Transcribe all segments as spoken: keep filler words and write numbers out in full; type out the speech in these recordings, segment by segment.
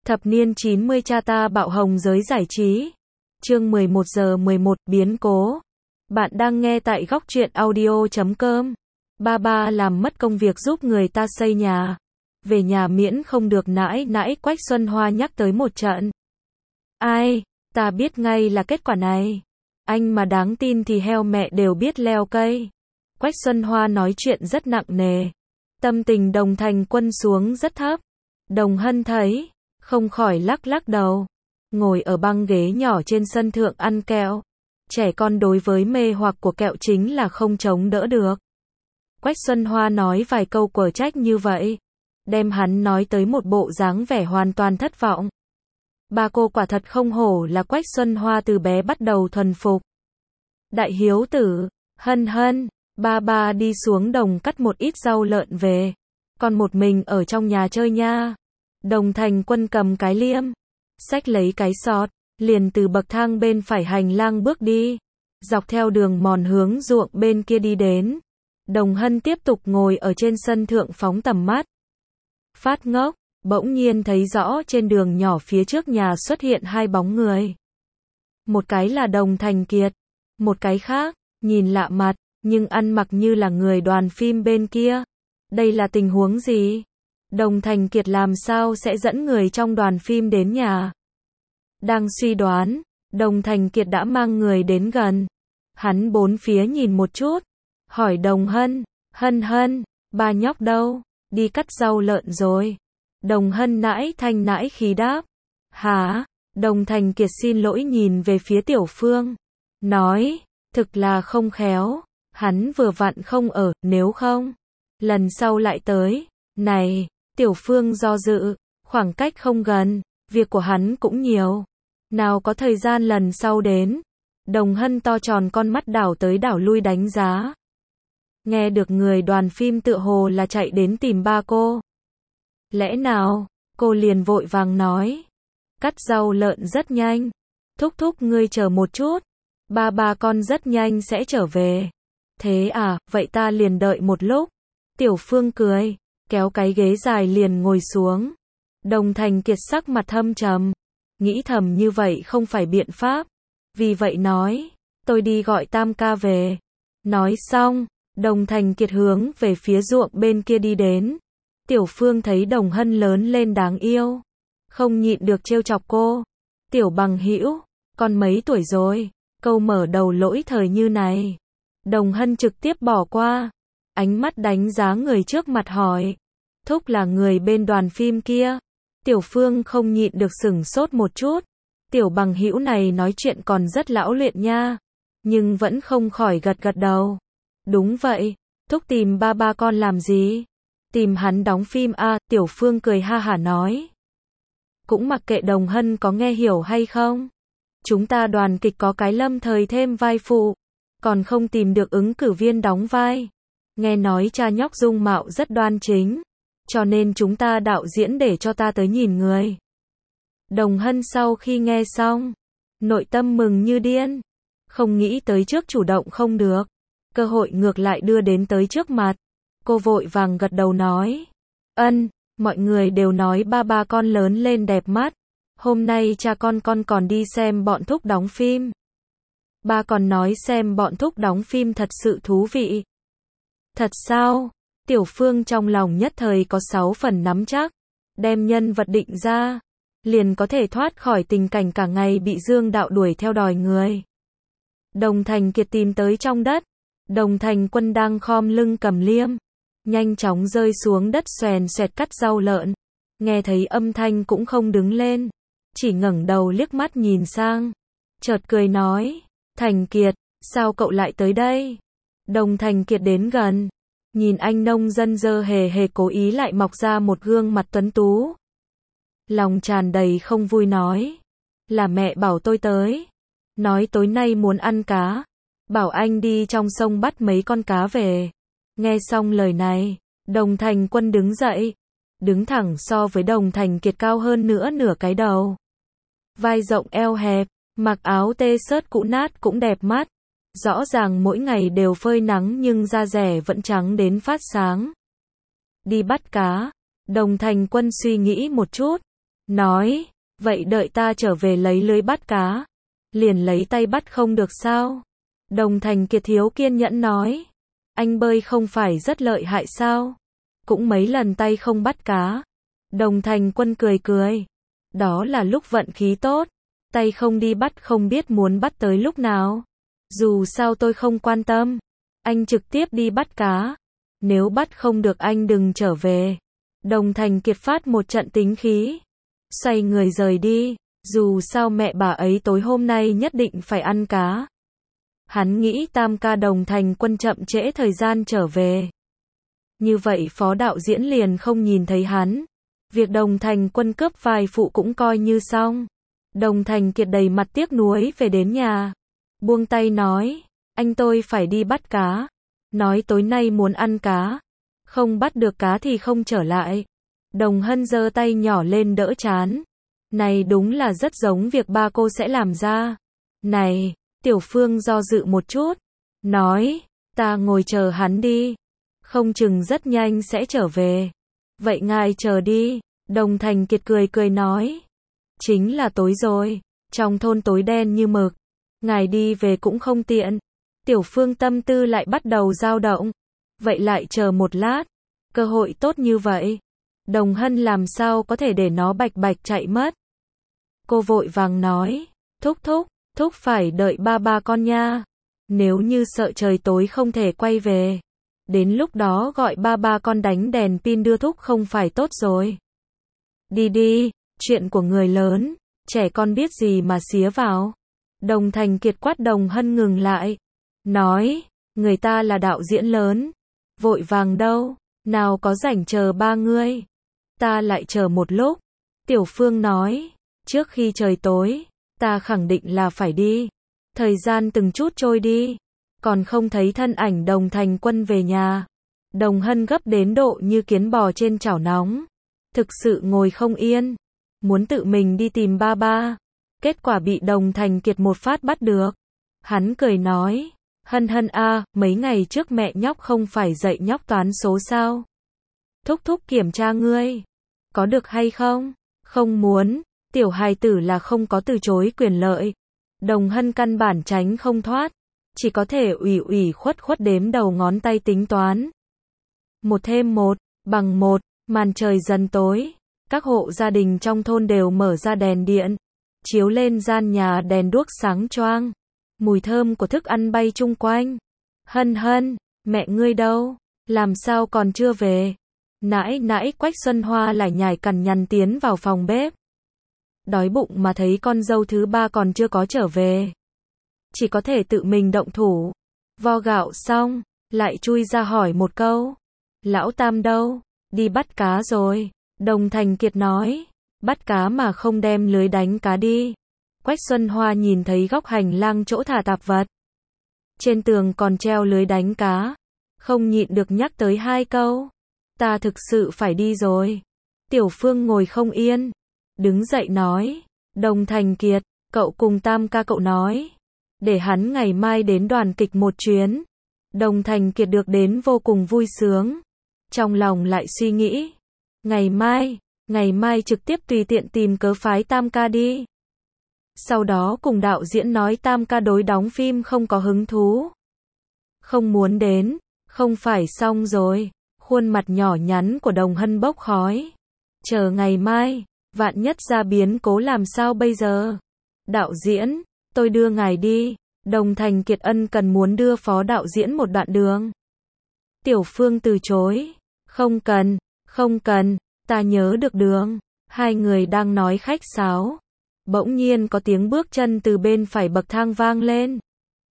Thập niên chín mươi cha ta bạo hồng giới giải trí. Chương mười một giờ mười một, biến cố. Bạn đang nghe tại góc truyện audio chấm com. Ba ba làm mất công việc giúp người ta xây nhà. Về nhà miễn không được nãi nãi, Quách Xuân Hoa nhắc tới một trận. Ai, ta biết ngay là kết quả này. Anh mà đáng tin thì heo mẹ đều biết leo cây. Quách Xuân Hoa nói chuyện rất nặng nề. Tâm tình Đồng Thành Quân xuống rất thấp. Đồng Hân thấy, không khỏi lắc lắc đầu. Ngồi ở băng ghế nhỏ trên sân thượng ăn kẹo. Trẻ con đối với mê hoặc của kẹo chính là không chống đỡ được. Quách Xuân Hoa nói vài câu quở trách như vậy, đem hắn nói tới một bộ dáng vẻ hoàn toàn thất vọng. Ba cô quả thật không hổ là Quách Xuân Hoa, từ bé bắt đầu thuần phục. Đại hiếu tử, Hân Hân, ba ba đi xuống đồng cắt một ít rau lợn về. Còn một mình ở trong nhà chơi nha. Đồng Thành Quân cầm cái liêm, xách lấy cái sọt, liền từ bậc thang bên phải hành lang bước đi, dọc theo đường mòn hướng ruộng bên kia đi đến. Đồng Hân tiếp tục ngồi ở trên sân thượng phóng tầm mắt. Phát ngốc, bỗng nhiên thấy rõ trên đường nhỏ phía trước nhà xuất hiện hai bóng người. Một cái là Đồng Thành Kiệt, một cái khác, nhìn lạ mặt, nhưng ăn mặc như là người đoàn phim bên kia. Đây là tình huống gì? Đồng Thành Kiệt làm sao sẽ dẫn người trong đoàn phim đến nhà? Đang suy đoán, Đồng Thành Kiệt đã mang người đến gần. Hắn bốn phía nhìn một chút, hỏi Đồng Hân, Hân Hân, ba nhóc đâu? Đi cắt rau lợn rồi. Đồng Hân nãi thanh nãi khí đáp. Hả? Đồng Thành Kiệt xin lỗi nhìn về phía Tiểu Phương. Nói, thực là không khéo. Hắn vừa vặn không ở, nếu không, lần sau lại tới. Này, Tiểu Phương do dự, khoảng cách không gần, việc của hắn cũng nhiều. Nào có thời gian lần sau đến. Đồng Hân to tròn con mắt đảo tới đảo lui đánh giá. Nghe được người đoàn phim tựa hồ là chạy đến tìm ba cô. Lẽ nào, cô liền vội vàng nói. Cắt rau lợn rất nhanh. Thúc thúc ngươi chờ một chút. Ba ba con rất nhanh sẽ trở về. Thế à, vậy ta liền đợi một lúc. Tiểu Phương cười, kéo cái ghế dài liền ngồi xuống. Đồng Thành Kiệt sắc mặt thâm trầm, nghĩ thầm như vậy không phải biện pháp. Vì vậy nói, tôi đi gọi Tam ca về. Nói xong, Đồng Thành Kiệt hướng về phía ruộng bên kia đi đến. Tiểu Phương thấy Đồng Hân lớn lên đáng yêu, không nhịn được trêu chọc cô. Tiểu bằng hữu, con mấy tuổi rồi? Câu mở đầu lỗi thời như này. Đồng Hân trực tiếp bỏ qua, ánh mắt đánh giá người trước mặt hỏi. Thúc là người bên đoàn phim kia. Tiểu Phương không nhịn được sửng sốt một chút. Tiểu bằng hữu này nói chuyện còn rất lão luyện nha. Nhưng vẫn không khỏi gật gật đầu. Đúng vậy, thúc tìm ba ba con làm gì? Tìm hắn đóng phim à? Tiểu Phương cười ha hả nói. Cũng mặc kệ Đồng Hân có nghe hiểu hay không. Chúng ta đoàn kịch có cái lâm thời thêm vai phụ, còn không tìm được ứng cử viên đóng vai. Nghe nói cha nhóc dung mạo rất đoan chính, cho nên chúng ta đạo diễn để cho ta tới nhìn người. Đồng Hân sau khi nghe xong, nội tâm mừng như điên. Không nghĩ tới trước chủ động không được, cơ hội ngược lại đưa đến tới trước mặt. Cô vội vàng gật đầu nói. Ân, mọi người đều nói ba ba con lớn lên đẹp mắt. Hôm nay cha con con còn đi xem bọn thúc đóng phim. Ba còn nói xem bọn thúc đóng phim thật sự thú vị. Thật sao? Tiểu Phương trong lòng nhất thời có sáu phần nắm chắc. Đem nhân vật định ra, liền có thể thoát khỏi tình cảnh cả ngày bị Dương Đạo đuổi theo đòi người. Đồng Thành Kiệt tìm tới trong đất. Đồng Thành Quân đang khom lưng cầm liêm, nhanh chóng rơi xuống đất xoèn xoẹt cắt rau lợn. Nghe thấy âm thanh cũng không đứng lên, chỉ ngẩng đầu liếc mắt nhìn sang. Chợt cười nói. Thành Kiệt, sao cậu lại tới đây? Đồng Thành Kiệt đến gần, nhìn anh nông dân dơ hề hề cố ý lại mọc ra một gương mặt tuấn tú. Lòng tràn đầy không vui nói. Là mẹ bảo tôi tới. Nói tối nay muốn ăn cá. Bảo anh đi trong sông bắt mấy con cá về. Nghe xong lời này, Đồng Thành Quân đứng dậy. Đứng thẳng so với Đồng Thành Kiệt cao hơn nữa nửa cái đầu. Vai rộng eo hẹp, mặc áo tê-shirts cũ nát cũng đẹp mắt. Rõ ràng mỗi ngày đều phơi nắng nhưng da dẻ vẫn trắng đến phát sáng. Đi bắt cá. Đồng Thành Quân suy nghĩ một chút. nói, vậy đợi ta trở về lấy lưới bắt cá. Liền lấy tay bắt không được sao? Đồng Thành Kiệt thiếu kiên nhẫn nói, anh bơi không phải rất lợi hại sao? Cũng mấy lần tay không bắt cá. Đồng Thành Quân cười cười, đó là lúc vận khí tốt, tay không đi bắt không biết muốn bắt tới lúc nào. Dù sao tôi không quan tâm, anh trực tiếp đi bắt cá. Nếu bắt không được anh đừng trở về. Đồng Thành Kiệt phát một trận tính khí, xoay người rời đi, dù sao mẹ bà ấy tối hôm nay nhất định phải ăn cá. Hắn nghĩ tam ca Đồng Thành Quân chậm trễ thời gian trở về. Như vậy phó đạo diễn liền không nhìn thấy hắn. Việc Đồng Thành Quân cướp vai phụ cũng coi như xong. Đồng Thành Kiệt đầy mặt tiếc nuối về đến nhà. Buông tay nói, anh tôi phải đi bắt cá. Nói tối nay muốn ăn cá. Không bắt được cá thì không trở lại. Đồng Hân giơ tay nhỏ lên đỡ chán. Này đúng là rất giống việc ba cô sẽ làm ra. Này, Tiểu Phương do dự một chút. Nói, ta ngồi chờ hắn đi. Không chừng rất nhanh sẽ trở về. Vậy ngài chờ đi. Đồng Thành Kiệt cười cười nói. Chính là tối rồi. Trong thôn tối đen như mực. Ngài đi về cũng không tiện. Tiểu Phương tâm tư lại bắt đầu dao động. Vậy lại chờ một lát. Cơ hội tốt như vậy. Đồng Hân làm sao có thể để nó bạch bạch chạy mất. Cô vội vàng nói. Thúc thúc, thúc phải đợi ba ba con nha. Nếu như sợ trời tối không thể quay về. Đến lúc đó gọi ba ba con đánh đèn pin đưa thúc không phải tốt rồi. Đi đi, chuyện của người lớn, trẻ con biết gì mà xía vào. Đồng Thành Kiệt quát Đồng Hân ngừng lại. Nói, người ta là đạo diễn lớn. Vội vàng đâu, nào có rảnh chờ ba ngươi. Ta lại chờ một lúc. Tiểu Phương nói, trước khi trời tối, ta khẳng định là phải đi. Thời gian từng chút trôi đi. Còn không thấy thân ảnh Đồng Thành Quân về nhà. Đồng Hân gấp đến độ như kiến bò trên chảo nóng. Thực sự ngồi không yên. Muốn tự mình đi tìm ba ba. Kết quả bị Đồng Thành Kiệt một phát bắt được. Hắn cười nói. Hân Hân a, mấy ngày trước mẹ nhóc không phải dạy nhóc toán số sao? Thúc thúc kiểm tra ngươi. Có được hay không? Không muốn. Tiểu hài tử là không có từ chối quyền lợi. Đồng Hân căn bản tránh không thoát. Chỉ có thể ủy ủy khuất khuất đếm đầu ngón tay tính toán. Một thêm một, bằng một, màn trời dần tối. Các hộ gia đình trong thôn đều mở ra đèn điện. Chiếu lên gian nhà đèn đuốc sáng choang. Mùi thơm của thức ăn bay chung quanh. Hân Hân, mẹ ngươi đâu? Làm sao còn chưa về? Nãi nãi Quách Xuân Hoa lại nhảy cằn nhằn tiến vào phòng bếp. Đói bụng mà thấy con dâu thứ ba còn chưa có trở về. Chỉ có thể tự mình động thủ. Vo gạo xong, lại chui ra hỏi một câu. Lão Tam đâu? Đi bắt cá rồi. Đồng Thành Kiệt nói. Bắt cá mà không đem lưới đánh cá đi. Quách Xuân Hoa nhìn thấy góc hành lang chỗ thả tạp vật. Trên tường còn treo lưới đánh cá. Không nhịn được nhắc tới hai câu. Ta thực sự phải đi rồi. Tiểu Phương ngồi không yên. Đứng dậy nói. Đồng Thành Kiệt, cậu cùng Tam ca cậu nói. Để hắn ngày mai đến đoàn kịch một chuyến. Đồng Thành Kiệt được đến vô cùng vui sướng. Trong lòng lại suy nghĩ. Ngày mai, ngày mai trực tiếp tùy tiện tìm cớ phái Tam ca đi. Sau đó cùng đạo diễn nói Tam ca đối đóng phim không có hứng thú. Không muốn đến, không phải xong rồi. Khuôn mặt nhỏ nhắn của Đồng Hân bốc khói. Chờ ngày mai, vạn nhất ra biến cố làm sao bây giờ? Đạo diễn, tôi đưa ngài đi. Đồng Thành Kiệt ân cần muốn đưa phó đạo diễn một đoạn đường. Tiểu Phương từ chối. Không cần, không cần, ta nhớ được đường. Hai người đang nói khách sáo. Bỗng nhiên có tiếng bước chân từ bên phải bậc thang vang lên.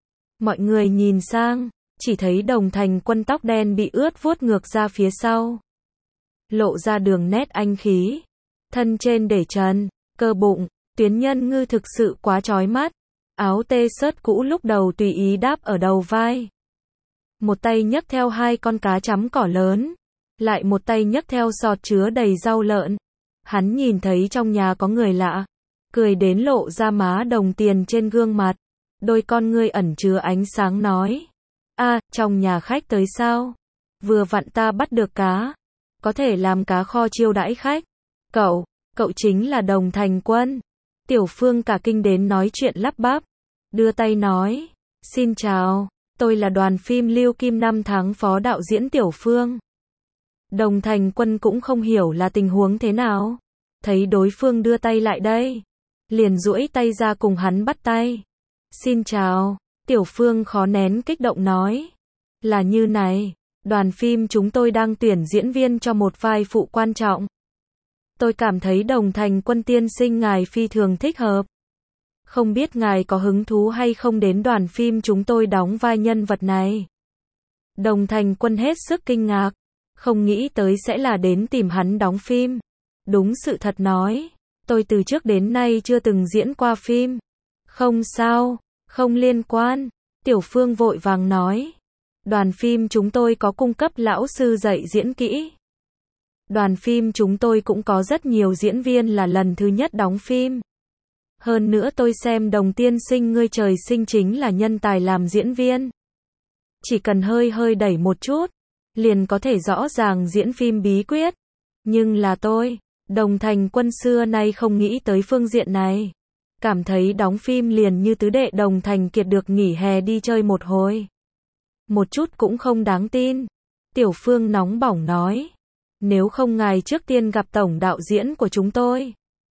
Mọi người nhìn sang, chỉ thấy Đồng Thành Quân tóc đen bị ướt vuốt ngược ra phía sau. Lộ ra đường nét anh khí. Thân trên để trần, cơ bụng, tuyến nhân ngư thực sự quá chói mắt. Áo tê-shirt cũ lúc đầu tùy ý đáp ở đầu vai. Một tay nhấc theo hai con cá chấm cỏ lớn. Lại một tay nhấc theo sọt chứa đầy rau lợn. Hắn nhìn thấy trong nhà có người lạ. Cười đến lộ ra má đồng tiền trên gương mặt. Đôi con ngươi ẩn chứa ánh sáng nói. A, trong nhà khách tới sao? Vừa vặn ta bắt được cá. Có thể làm cá kho chiêu đãi khách. Cậu, Cậu chính là Đồng Thành Quân. Tiểu Phương cả kinh đến nói chuyện lắp bắp. Đưa tay nói. Xin chào, tôi là đoàn phim Lưu Kim năm tháng phó đạo diễn Tiểu Phương. Đồng Thành Quân cũng không hiểu là tình huống thế nào. Thấy đối phương đưa tay lại đây. Liền duỗi tay ra cùng hắn bắt tay. Xin chào, Tiểu Phương khó nén kích động nói. Là như này, đoàn phim chúng tôi đang tuyển diễn viên cho một vai phụ quan trọng. Tôi cảm thấy Đồng Thành Quân tiên sinh ngài phi thường thích hợp. Không biết ngài có hứng thú hay không đến đoàn phim chúng tôi đóng vai nhân vật này. Đồng Thành Quân hết sức kinh ngạc. Không nghĩ tới sẽ là đến tìm hắn đóng phim. Đúng sự thật nói. Tôi từ trước đến nay chưa từng diễn qua phim. Không sao, không liên quan. Tiểu Phương vội vàng nói. Đoàn phim chúng tôi có cung cấp lão sư dạy diễn kỹ. Đoàn phim chúng tôi cũng có rất nhiều diễn viên là lần thứ nhất đóng phim. Hơn nữa tôi xem Đồng tiên sinh ngươi trời sinh chính là nhân tài làm diễn viên. Chỉ cần hơi hơi đẩy một chút, liền có thể rõ ràng diễn phim bí quyết. Nhưng là tôi, Đồng Thành Quân xưa nay không nghĩ tới phương diện này. Cảm thấy đóng phim liền như tứ đệ Đồng Thành Kiệt được nghỉ hè đi chơi một hồi. Một chút cũng không đáng tin. Tiểu Phương nóng bỏng nói. Nếu không ngài trước tiên gặp tổng đạo diễn của chúng tôi.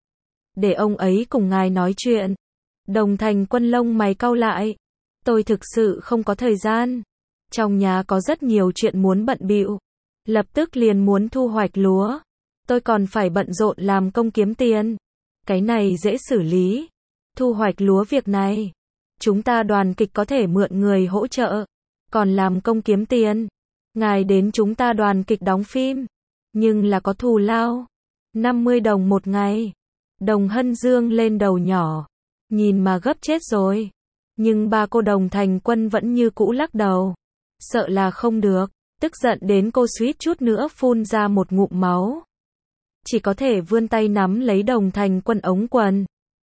Để ông ấy cùng ngài nói chuyện. Đồng Thành Quân lông mày cau lại. Tôi thực sự không có thời gian. Trong nhà có rất nhiều chuyện muốn bận bịu. Lập tức liền muốn thu hoạch lúa. Tôi còn phải bận rộn làm công kiếm tiền. Cái này dễ xử lý. Thu hoạch lúa việc này. Chúng ta đoàn kịch có thể mượn người hỗ trợ. Còn làm công kiếm tiền. Ngài đến chúng ta đoàn kịch đóng phim. Nhưng là có thù lao. năm mươi đồng một ngày. Đồng Hân dương lên đầu nhỏ. Nhìn mà gấp chết rồi. Nhưng ba cô Đồng Thành Quân vẫn như cũ lắc đầu. Sợ là không được. Tức giận đến cô suýt chút nữa phun ra một ngụm máu. Chỉ có thể vươn tay nắm lấy Đồng Thành Quân ống quần.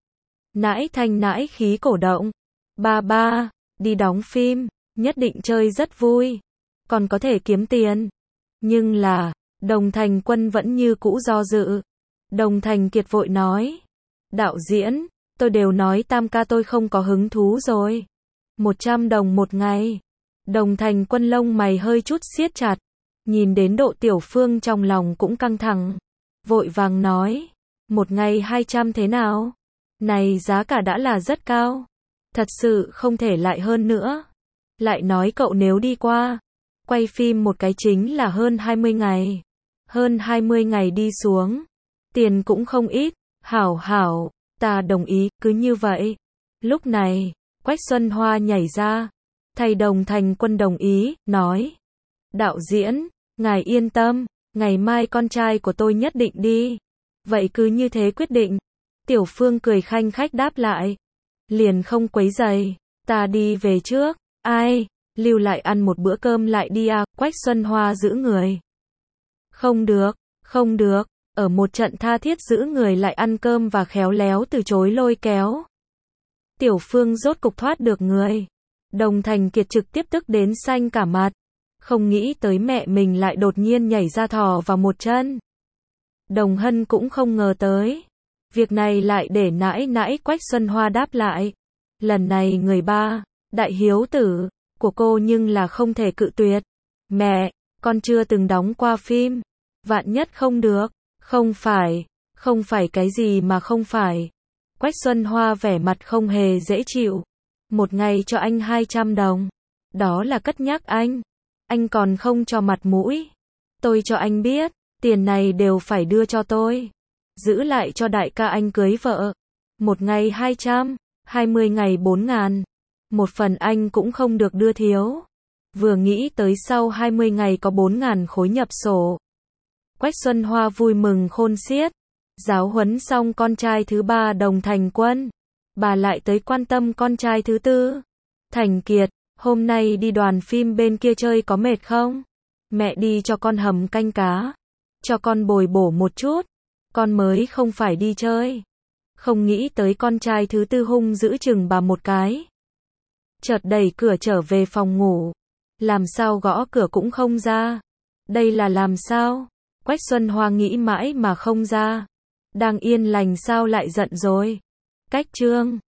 Nãi thanh nãi khí cổ động. Ba ba, đi đóng phim, nhất định chơi rất vui. Còn có thể kiếm tiền. Nhưng là, Đồng Thành Quân vẫn như cũ do dự. Đồng Thành Kiệt vội nói. Đạo diễn, tôi đều nói tam ca tôi không có hứng thú rồi. một trăm đồng một ngày. Đồng Thành Quân lông mày hơi chút siết chặt. Nhìn đến độ Tiểu Phương trong lòng cũng căng thẳng. Vội vàng nói. Một ngày hai trăm thế nào? Này giá cả đã là rất cao. Thật sự không thể lại hơn nữa. Lại nói cậu nếu đi qua. Quay phim một cái chính là hơn hai mươi ngày. Hơn hai mươi ngày đi xuống. Tiền cũng không ít. Hảo hảo, ta đồng ý, cứ như vậy. Lúc này, Quách Xuân Hoa nhảy ra. Thầy Đồng Thành Quân đồng ý, nói. Đạo diễn, ngài yên tâm, ngày mai con trai của tôi nhất định đi. Vậy cứ như thế quyết định. Tiểu Phương cười khanh khách đáp lại. Liền không quấy giày, ta đi về trước. Ai, lưu lại ăn một bữa cơm lại đi à, Quách Xuân Hoa giữ người. Không được, không được, ở một trận tha thiết giữ người lại ăn cơm và khéo léo từ chối lôi kéo. Tiểu Phương rốt cục thoát được người. Đồng Thành Kiệt trực tiếp tức đến xanh cả mặt. Không nghĩ tới mẹ mình lại đột nhiên nhảy ra thò vào một chân. Đồng Hân cũng không ngờ tới. Việc này lại để nãi nãi Quách Xuân Hoa đáp lại. Lần này người ba, đại hiếu tử, của cô nhưng là không thể cự tuyệt. Mẹ, con chưa từng đóng qua phim. Vạn nhất không được. Không phải, không phải cái gì mà không phải. Quách Xuân Hoa vẻ mặt không hề dễ chịu. Một ngày cho anh hai trăm đồng. Đó là cất nhắc anh. Anh còn không cho mặt mũi. Tôi cho anh biết, tiền này đều phải đưa cho tôi. Giữ lại cho đại ca anh cưới vợ. Một ngày hai trăm, hai mươi ngày bốn ngàn. Một phần anh cũng không được đưa thiếu. Vừa nghĩ tới sau hai mươi ngày có bốn ngàn khối nhập sổ. Quách Xuân Hoa vui mừng khôn xiết. Giáo huấn xong con trai thứ ba Đồng Thành Quân. Bà lại tới quan tâm con trai thứ tư. Thành Kiệt, hôm nay đi đoàn phim bên kia chơi có mệt không? Mẹ đi cho con hầm canh cá. Cho con bồi bổ một chút. Con mới không phải đi chơi. Không nghĩ tới con trai thứ tư hung giữ chừng bà một cái. Chợt đẩy cửa trở về phòng ngủ. Làm sao gõ cửa cũng không ra. Đây là làm sao? Quách Xuân Hoa nghĩ mãi mà không ra. Đang yên lành sao lại giận rồi? Cách chương